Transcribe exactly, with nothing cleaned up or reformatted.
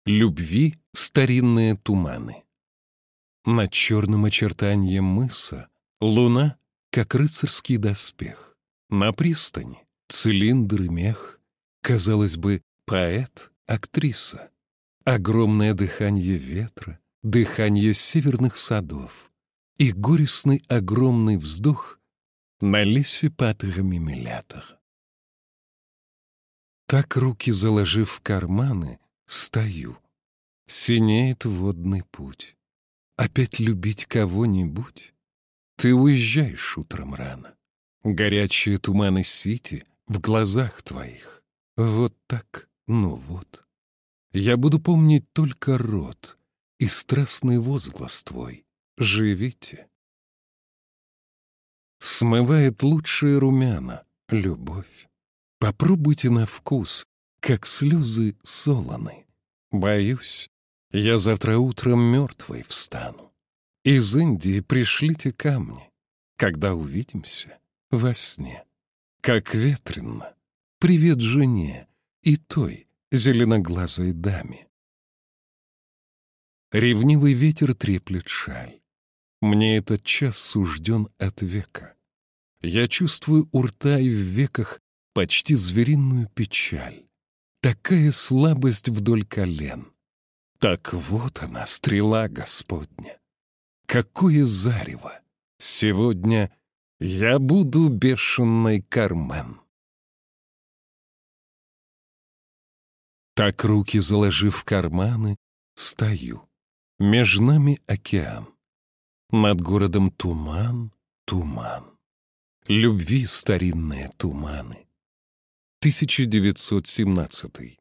Любви старинные туманы. Над черным очертанием мыса луна, как рыцарский доспех. На пристани цилиндр и мех. Казалось бы, поэт, актриса. Огромное дыхание ветра, дыхание северных садов и горестный огромный вздох на лесе патрами милятор. Так, руки заложив в карманы, стою. Синеет водный путь. Опять любить кого-нибудь? Ты уезжаешь утром рано. Горячие туманы сити в глазах твоих. Вот так, ну вот. Я буду помнить только рот и страстный возглас твой. Живите. Смывает лучшие румяна любовь. Попробуйте на вкус, как слезы солоны. Боюсь, я завтра утром мертвой встану. Из Индии пришлите камни, когда увидимся во сне. Как ветренно, привет жене и той зеленоглазой даме. Ревнивый ветер треплет шаль. Мне этот час сужден от века. Я чувствую у рта и в веках почти звериную печаль. Такая слабость вдоль колен. Так вот она, стрела Господня. Какое зарево! Сегодня я буду бешеный Кармен. Так, руки заложив в карманы, стою. Меж нами океан. Над городом туман, туман. Любви старинные туманы. тысяча девятьсот семнадцатый.